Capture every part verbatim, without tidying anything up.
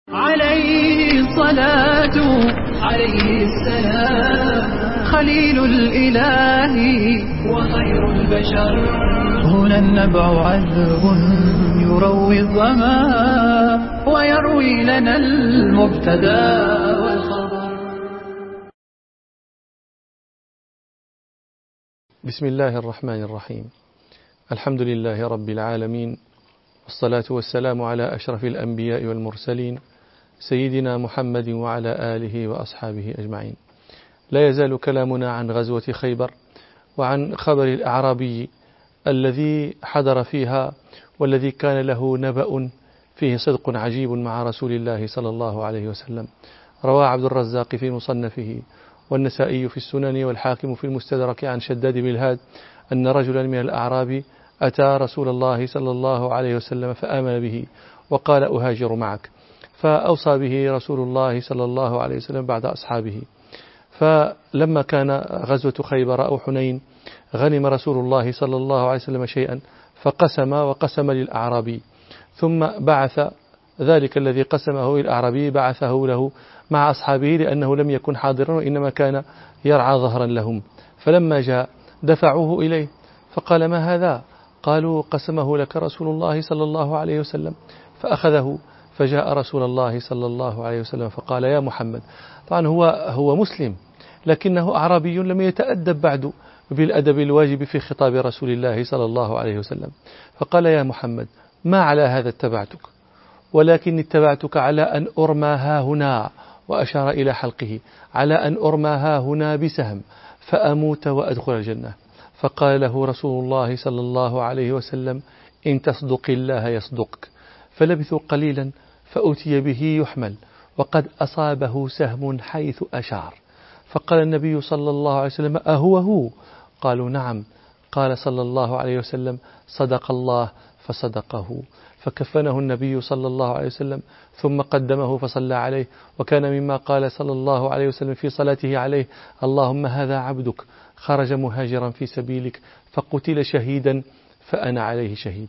عليه الصلاة عليه السلام خليل الإله وخير البشر. هنا النبع عذب يروي الظما ويروي لنا المبتدا والخبر. بسم الله الرحمن الرحيم. الحمد لله رب العالمين، والصلاة والسلام على أشرف الأنبياء والمرسلين سيدنا محمد وعلى آله وأصحابه أجمعين. لا يزال كلامنا عن غزوة خيبر وعن خبر الأعرابي الذي حضر فيها والذي كان له نبأ فيه صدق عجيب مع رسول الله صلى الله عليه وسلم. روى عبد الرزاق في مصنفه والنسائي في السنن والحاكم في المستدرك عن شداد بن الهاد أن رجلا من الأعراب أتى رسول الله صلى الله عليه وسلم فآمن به وقال أهاجر معك، فأوصى به رسول الله صلى الله عليه وسلم بعد أصحابه. فلما كان غزوة خيبر أو حنين غنم رسول الله صلى الله عليه وسلم شيئا فقسم وقسم للأعرابي، ثم بعث ذلك الذي قسمه للأعرابي بعثه له مع أصحابه لأنه لم يكن حاضرا وإنما كان يرعى ظهرا لهم. فلما جاء دفعوه إليه فقال: ما هذا؟ قالوا: قسمه لك رسول الله صلى الله عليه وسلم. فأخذه فجاء رسول الله صلى الله عليه وسلم فقال: يا محمد. طبعا هو هو مسلم لكنه أعرابي لم يتأدب بعد بالأدب الواجب في خطاب رسول الله صلى الله عليه وسلم. فقال: يا محمد، ما على هذا اتبعتك، ولكن اتبعتك على أن أرمى ها هنا، وأشار إلى حلقه، على أن أرمى ها هنا بسهم فأموت وأدخل الجنة. فقال له رسول الله صلى الله عليه وسلم: إن تصدق الله يصدقك. فلبثوا قليلا فأتي به يحمل وقد أصابه سهم حيث أشار. فقال النبي صلى الله عليه وسلم: أهو هو؟ قالوا: نعم. قال صلى الله عليه وسلم: صدق الله فصدقه. فكفنه النبي صلى الله عليه وسلم ثم قدمه فصلى عليه، وكان مما قال صلى الله عليه وسلم في صلاته عليه: اللهم هذا عبدك خرج مهاجرا في سبيلك فقتل شهيدا فأنا عليه شهيد.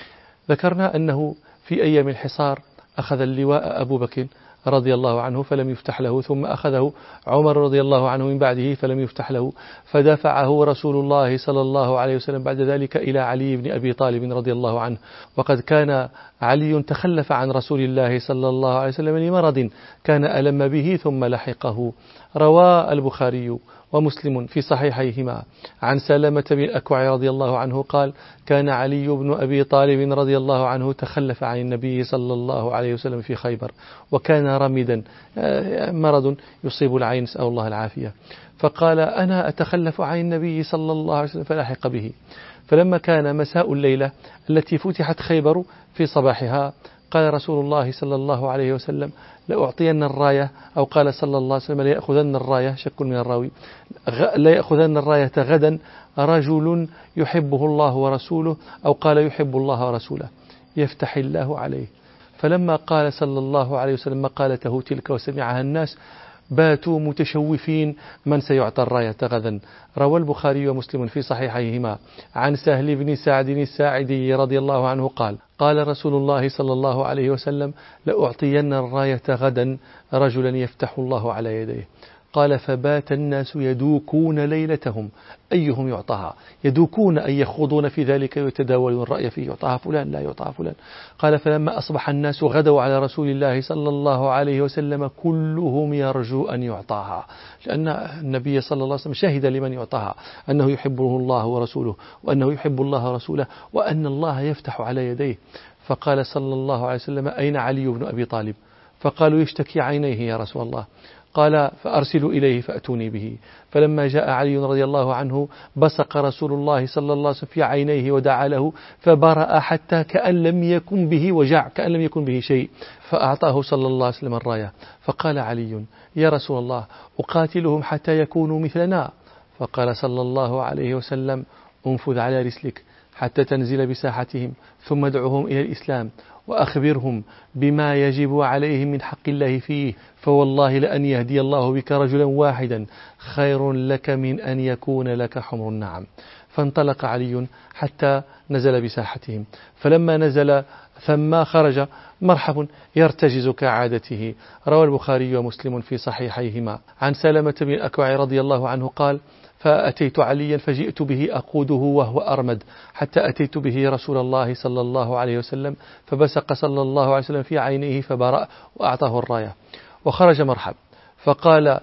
ذكرنا أنه في أيام الحصار أخذ اللواء أبو بكر رضي الله عنه فلم يفتح له، ثم أخذه عمر رضي الله عنه من بعده فلم يفتح له، فدافعه رسول الله صلى الله عليه وسلم بعد ذلك إلى علي بن أبي طالب رضي الله عنه. وقد كان علي تخلف عن رسول الله صلى الله عليه وسلم لمرض كان ألم به ثم لحقه. روى البخاري ومسلم في صحيحيهما عن سلمة بن الأكوع رضي الله عنه قال: كان علي بن أبي طالب رضي الله عنه تخلف عن النبي صلى الله عليه وسلم في خيبر، وكان رمدا، مرض يصيب العين، نسأل الله العافية. فقال: أنا أتخلف عن النبي صلى الله عليه وسلم، فلاحق به. فلما كان مساء الليلة التي فتحت خيبر في صباحها قال رسول الله صلى الله عليه وسلم: لأعطين الراية، أو قال صلى الله عليه وسلم: ليأخذن الراية، شك من الراوي، ليأخذن الراية غدا رجل يحبه الله ورسوله، أو قال يحب الله ورسوله، يفتح الله عليه. فلما قال صلى الله عليه وسلم مقالته تلك وسمعها الناس باتوا متشوفين من سيعطى الراية غدا. روى البخاري ومسلم في صحيحيهما عن سهل بن سعد الساعدي رضي الله عنه قال: قال رسول الله صلى الله عليه وسلم: لأعطين الراية غدا رجلا يفتح الله على يديه. قال: فبات الناس يدوكون ليلتهم أيهم يعطاها، يدوكون أي يخوضون في ذلك ويتداولون الرأي فيه، يعطاها فلان لا يعطاها فلان. قال: فلما أصبح الناس غدوا على رسول الله صلى الله عليه وسلم كلهم يرجو أن يعطاها، لأن النبي صلى الله عليه وسلم شهد لمن يعطاها أنه يحبه الله ورسوله، وأنه يحب الله ورسوله، وأن الله يفتح على يديه. فقال صلى الله عليه وسلم: أين علي بن أبي طالب؟ فقالوا: يشتكي عينيه يا رسول الله. قال: فأرسلوا إليه فأتوني به. فلما جاء علي رضي الله عنه بصق رسول الله صلى الله عليه وسلم في عينيه ودعا له فبرأ حتى كأن لم يكن به وجع، كأن لم يكن به شيء. فأعطاه صلى الله عليه وسلم الراية. فقال علي: يا رسول الله، أقاتلهم حتى يكونوا مثلنا؟ فقال صلى الله عليه وسلم: انفذ على رسلك حتى تنزل بساحتهم، ثم ادعوهم إلى الإسلام وأخبرهم بما يجب عليهم من حق الله فيه، فوالله لأن يهدي الله بك رجلا واحدا خير لك من أن يكون لك حمر النعم. فانطلق علي حتى نزل بساحتهم. فلما نزل ثم خرج مرحب يرتجز كعادته. روى البخاري ومسلم في صحيحيهما عن سلمة بن الأكوع رضي الله عنه قال: فأتيت عليا فجئت به أقوده وهو أرمد حتى أتيت به رسول الله صلى الله عليه وسلم فبسق صلى الله عليه وسلم في عينيه فبرأ وأعطاه الراية. وخرج مرحب فقال،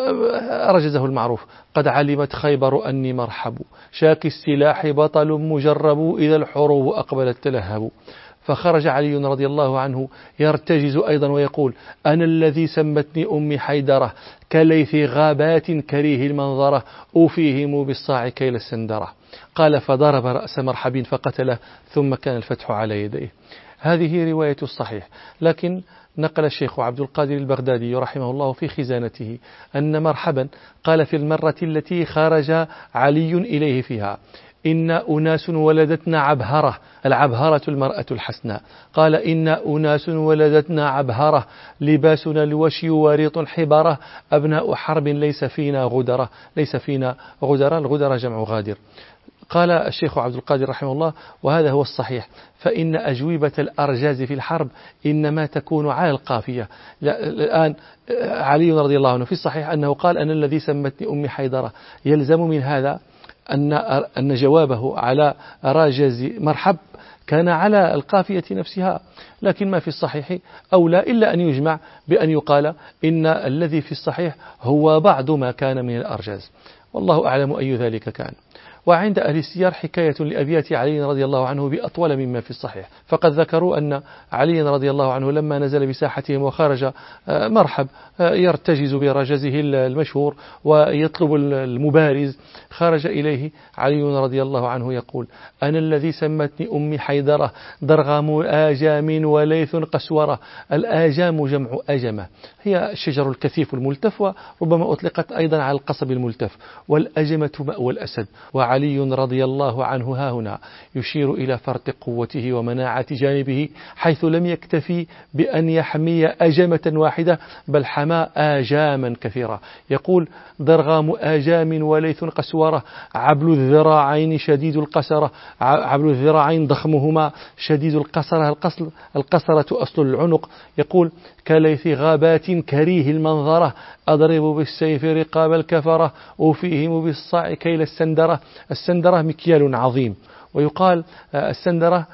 رجزه المعروف: قد علمت خيبر أني مرحب، شاك السلاح بطل مجرب، إذا الحروب أقبلت تلهب. فخرج علي رضي الله عنه يرتجز أيضا ويقول: أنا الذي سمتني أمي حيدرة، كليث غابات كريه المنظرة، أوفيهم بالصاع كيل السندرة. قال: فضرب رأس مرحب فقتله، ثم كان الفتح على يديه. هذه رواية الصحيح، لكن نقل الشيخ عبد القادر البغدادي رحمه الله في خزانته أن مرحبا قال في المرة التي خرج علي إليه فيها: إن أناس ولدتنا عبهرة، العبهرة المرأة الحسناء. قال: إن أناس ولدتنا عبهرة، لباسنا الوشي وريط حبرة، أبناء حرب ليس فينا غدرة. ليس فينا غدرة، الغدرة جمع غادر. قال الشيخ عبد القادر رحمه الله: وهذا هو الصحيح، فإن أجوبة الأرجاز في الحرب إنما تكون على القافية. الآن علي رضي الله عنه في الصحيح أنه قال: أنا الذي سمتني أمي حيدرة، يلزم من هذا أن أن جوابه على راجز مرحب كان على القافية نفسها، لكن ما في الصحيح أولى إلا أن يجمع بأن يقال إن الذي في الصحيح هو بعض ما كان من الأرجاز، والله أعلم أي ذلك كان. وعند أهل السير حكاية لأبيات علي رضي الله عنه بأطول مما في الصحيح، فقد ذكروا أن علي رضي الله عنه لما نزل بساحتهم وخرج مرحب يرتجز برجزه المشهور ويطلب المبارز، خرج إليه علي رضي الله عنه يقول: أنا الذي سمتني أمي حيدرة، درغام آجام وليث قسورة. الآجام جمع أجمة، هي الشجر الكثيف الملتف، وربما أطلقت أيضا على القصب الملتف، والأجمة مأوى الأسد. وعلي رضي الله عنه ها هنا يشير إلى فرط قوته ومناعة جانبه، حيث لم يكتفي بأن يحمي أجمة واحدة بل حمى آجاما كثيرة. يقول: درغام آجام وليث قسورة، عبل الذراعين شديد القسرة. عبل الذراعين ضخمهما، شديد القسرة القصر القسرة أصل العنق. يقول: كليث غابات كريه المنظرة، أضرب بالسيف رقاب الكفرة، وفيهم بالصاع كيل السندرة. السندرة مكيال عظيم، ويقال السندرة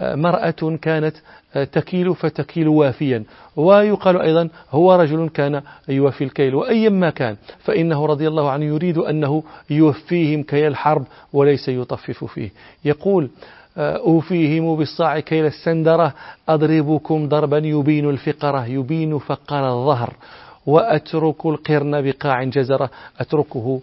مرأة كانت تكيل فتكيل وافيا، ويقال أيضا هو رجل كان يوفي الكيل. وأيما كان فإنه رضي الله عنه يريد أنه يوفيهم كي الحرب وليس يطفف فيه. يقول: أوفيهم بالصاع كيل السندرة، أضربكم ضربا يبين الفقرة، يبين فقر الظهر، وأترك القرن بقاع جزرة، أتركه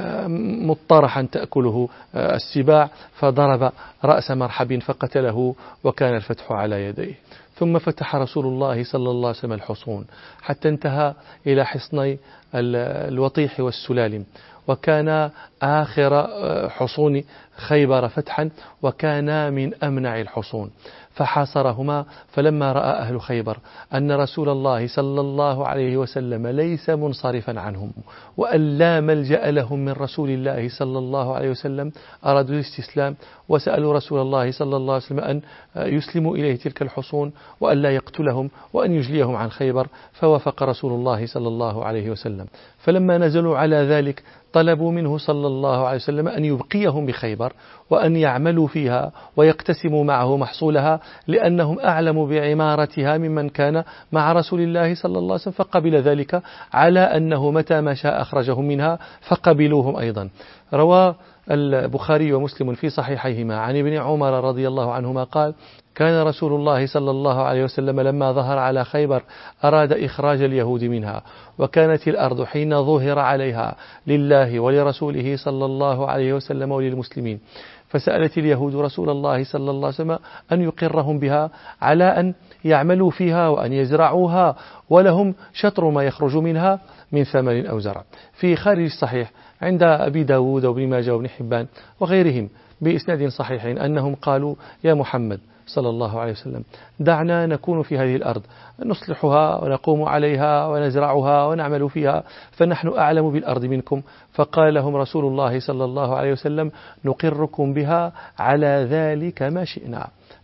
مطرحا تأكله السباع. فضرب رأس مرحب فقتله، وكان الفتح على يديه. ثم فتح رسول الله صلى الله عليه وسلم الحصون حتى انتهى إلى حصني الوطيح والسلالم، وكان آخر حصون خيبر فتحا، وكان من أمنع الحصون، فحاصرهما. فلما رأى أهل خيبر أن رسول الله صلى الله عليه وسلم ليس منصرفا عنهم وأن لا ملجأ لهم من رسول الله صلى الله عليه وسلم، أرادوا الاستسلام، وسألوا رسول الله صلى الله عليه وسلم أن يسلموا إليه تلك الحصون وأن لا يقتلهم وأن يجليهم عن خيبر، فوافق رسول الله صلى الله عليه وسلم. فلما نزلوا على ذلك طلبوا منه صلى الله عليه وسلم أن يبقيهم بخيبر وأن يعملوا فيها ويقتسموا معه محصولها، لأنهم أعلم بعمارتها ممن كان مع رسول الله صلى الله عليه وسلم، فقبل ذلك على أنه متى ما شاء أخرجهم منها، فقبلوهم أيضا. روى البخاري ومسلم في صحيحيهما عن ابن عمر رضي الله عنهما قال: كان رسول الله صلى الله عليه وسلم لما ظهر على خيبر أراد إخراج اليهود منها، وكانت الأرض حين ظهر عليها لله ولرسوله صلى الله عليه وسلم وللمسلمين، فسألت اليهود رسول الله صلى الله عليه وسلم أن يقرهم بها على أن يعملوا فيها وأن يزرعوها، ولهم شطر ما يخرج منها من ثمر أو زرع. في خارج الصحيح عند أبي داود وابن ماجه وابن حبان وغيرهم بإسناد صحيح أنهم قالوا: يا محمد صلى الله عليه وسلم، دعنا نكون في هذه الأرض نصلحها ونقوم عليها ونزرعها ونعمل فيها، فنحن أعلم بالأرض منكم. فقال لهم رسول الله صلى الله عليه وسلم: نقركم بها على ذلك ما شئنا.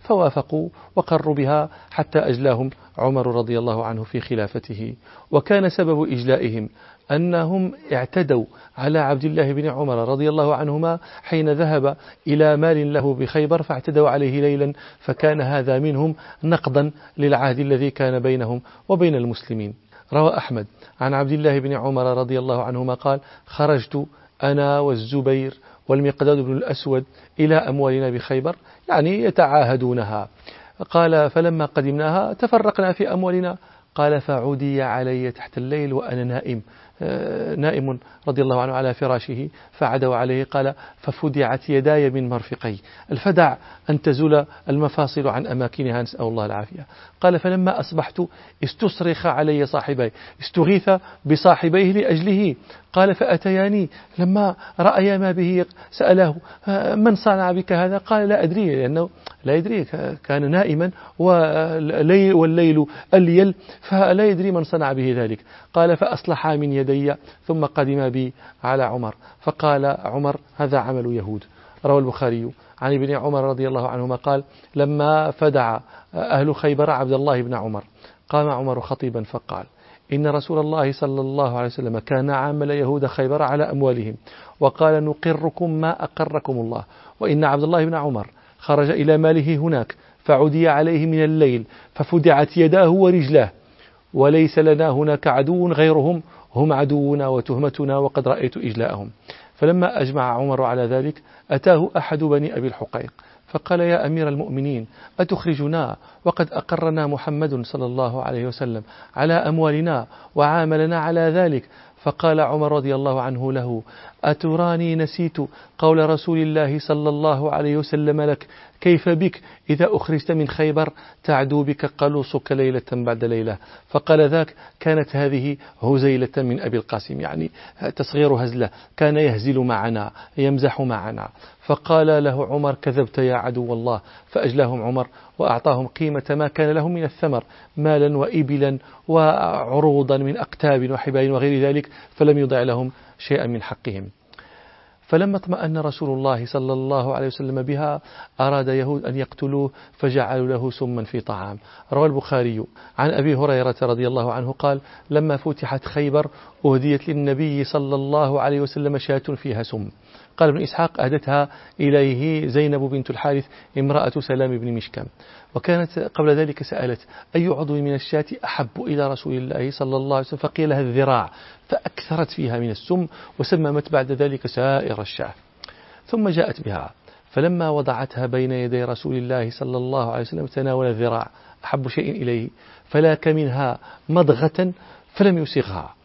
فوافقوا وقروا بها حتى أجلاهم عمر رضي الله عنه في خلافته. وكان سبب إجلائهم أنهم اعتدوا على عبد الله بن عمر رضي الله عنهما حين ذهب إلى مال له بخيبر، فاعتدوا عليه ليلا، فكان هذا منهم نقضا للعهد الذي كان بينهم وبين المسلمين. روى أحمد عن عبد الله بن عمر رضي الله عنهما قال: خرجت أنا والزبير والمقداد بن الأسود إلى أموالنا بخيبر، يعني يتعاهدونها. قال: فلما قدمناها تفرقنا في أموالنا. قال: فعدي علي تحت الليل وأنا نائم نائم رضي الله عنه على فراشه، فعدوا عليه. قال: ففدعت يداي من مرفقي. الفدع أن تزول المفاصل عن أماكنها، نسأل الله العافية. قال: فلما أصبحت استصرخ علي صاحبي، استغيث بصاحبيه لأجله. قال: فأتياني لما رأيا ما به سأله: من صنع بك هذا؟ قال: لا أدري، لأنه لا يدري، كان نائما والليل الليل، فلا يدري من صنع به ذلك. قال: فأصلحا من يدي ثم قدم بي على عمر، فقال عمر: هذا عمل يهود. روى البخاري عن ابن عمر رضي الله عنهما قال: لما فدع أهل خيبر عبد الله بن عمر قام عمر خطيبا فقال: إن رسول الله صلى الله عليه وسلم كان عامل يهود خيبر على أموالهم، وقال: نقركم ما أقركم الله. وإن عبد الله بن عمر خرج إلى ماله هناك فعدي عليه من الليل ففدعت يداه ورجلاه، وليس لنا هناك عدو غيرهم، هم عدونا وتهمتنا، وقد رأيت إجلاءهم. فلما أجمع عمر على ذلك أتاه أحد بني أبي الحقيق فقال: يا أمير المؤمنين، أتخرجنا وقد أقرنا محمد صلى الله عليه وسلم على أموالنا وعاملنا على ذلك؟ فقال عمر رضي الله عنه له: أتراني نسيت قول رسول الله صلى الله عليه وسلم لك: كيف بك إذا أخرجت من خيبر تعدو بك قلوصك ليلة بعد ليلة؟ فقال: ذاك كانت هذه هزيلة من أبي القاسم، يعني تصغير هزلة، كان يهزل معنا يمزح معنا. فقال له عمر: كذبت يا عدو الله. فأجلاهم عمر وأعطاهم قيمة ما كان لهم من الثمر، مالا وإبلا وعروضا من أقتاب وحبال وغير ذلك، فلم يضع لهم شيئا من حقهم. فلما اطمأن رسول الله صلى الله عليه وسلم بها أراد يهود أن يقتلوه، فجعلوا له سما في طعام. روى البخاري عن أبي هريرة رضي الله عنه قال: لما فتحت خيبر أهديت للنبي صلى الله عليه وسلم شاة فيها سم. قال ابن إسحاق: أهدتها إليه زينب بنت الحارث امرأة سلام بن مشكم، وكانت قبل ذلك سألت: أي عضو من الشاة أحب إلى رسول الله صلى الله عليه وسلم؟ فقيل لها الذراع، فأكثرت فيها من السم وسممت بعد ذلك سائر الشاة. ثم جاءت بها، فلما وضعتها بين يدي رسول الله صلى الله عليه وسلم تناول الذراع أحب شيء إليه، فلاك منها مضغة فلم يسغها،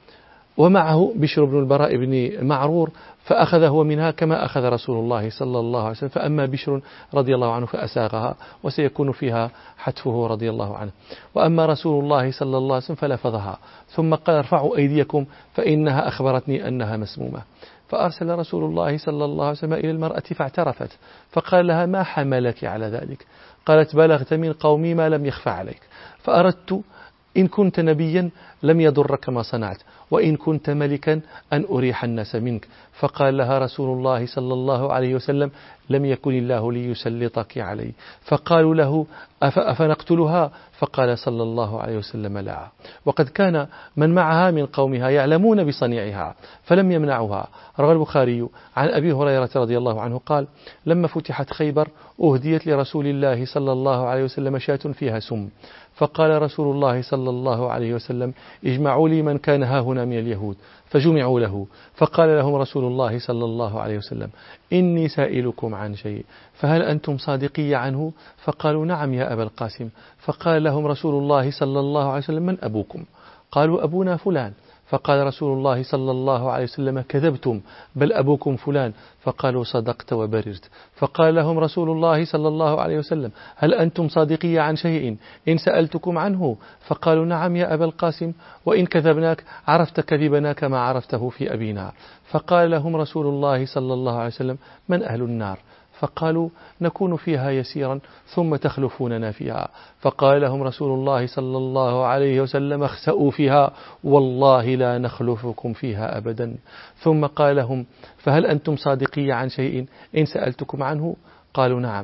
ومعه بشر بن البراء بن معرور، فأخذ هو منها كما أخذ رسول الله صلى الله عليه وسلم. فأما بشر رضي الله عنه فأساغها، وسيكون فيها حتفه رضي الله عنه. وأما رسول الله صلى الله عليه وسلم فلفظها، ثم قال: ارفعوا أيديكم فإنها أخبرتني أنها مسمومة. فأرسل رسول الله صلى الله عليه وسلم إلى المرأة فاعترفت، فقال لها: ما حملك على ذلك؟ قالت: بلغت من قومي ما لم يخفى عليك، فأردت إن كنت نبيا لم يضرك ما صنعت، وإن كنت ملكا أن أريح الناس منك. فقال لها رسول الله صلى الله عليه وسلم: لم يكن الله ليسلطك علي. فقالوا له: أفنقتلها؟ فقال صلى الله عليه وسلم: لا. وقد كان من معها من قومها يعلمون بصنيعها فلم يمنعوها. روى البخاري عن أبي هريرة رضي الله عنه قال: لما فتحت خيبر أهديت لرسول الله صلى الله عليه وسلم شاة فيها سم، فقال رسول الله صلى الله عليه وسلم: اجمعوا لي من كان هاهنا من اليهود، فجمعوا له. فقال لهم رسول الله صلى الله عليه وسلم: إني سائلكم عن شيء فهل أنتم صادقي عنه؟ فقالوا: نعم يا أبا القاسم. فقال لهم رسول الله صلى الله عليه وسلم: من أبوكم؟ قالوا: أبونا فلان. فقال رسول الله صلى الله عليه وسلم: كذبتم، بل أبوكم فلان. فقالوا: صدقت وبررت. فقال لهم رسول الله صلى الله عليه وسلم: هل أنتم صادقي عن شيء إن سألتكم عنه؟ فقالوا: نعم يا أبا القاسم، وإن كذبناك عرفت كذبنا كما عرفته في أبينا. فقال لهم رسول الله صلى الله عليه وسلم: من أهل النار؟ فقالوا: نكون فيها يسيرا ثم تخلفوننا فيها. فقال لهم رسول الله صلى الله عليه وسلم: اخسأوا فيها والله لا نخلفكم فيها أبدا. ثم قال لهم: فهل أنتم صادقي عن شيء إن سألتكم عنه؟ قالوا: نعم.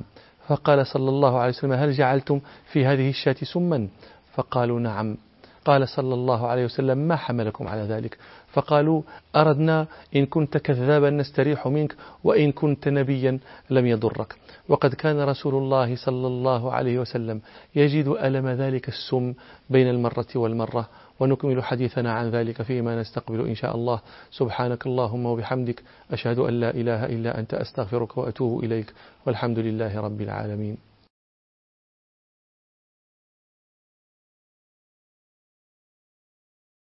فقال صلى الله عليه وسلم: هل جعلتم في هذه الشاة سما؟ فقالوا: نعم. قال صلى الله عليه وسلم: ما حملكم على ذلك؟ فقالوا: أردنا إن كنت كذابا نستريح منك، وإن كنت نبيا لم يضرك. وقد كان رسول الله صلى الله عليه وسلم يجد ألم ذلك السم بين المرة والمرة. ونكمل حديثنا عن ذلك فيما نستقبل إن شاء الله. سبحانك اللهم وبحمدك، أشهد أن لا إله إلا أنت، أستغفرك وأتوب إليك، والحمد لله رب العالمين.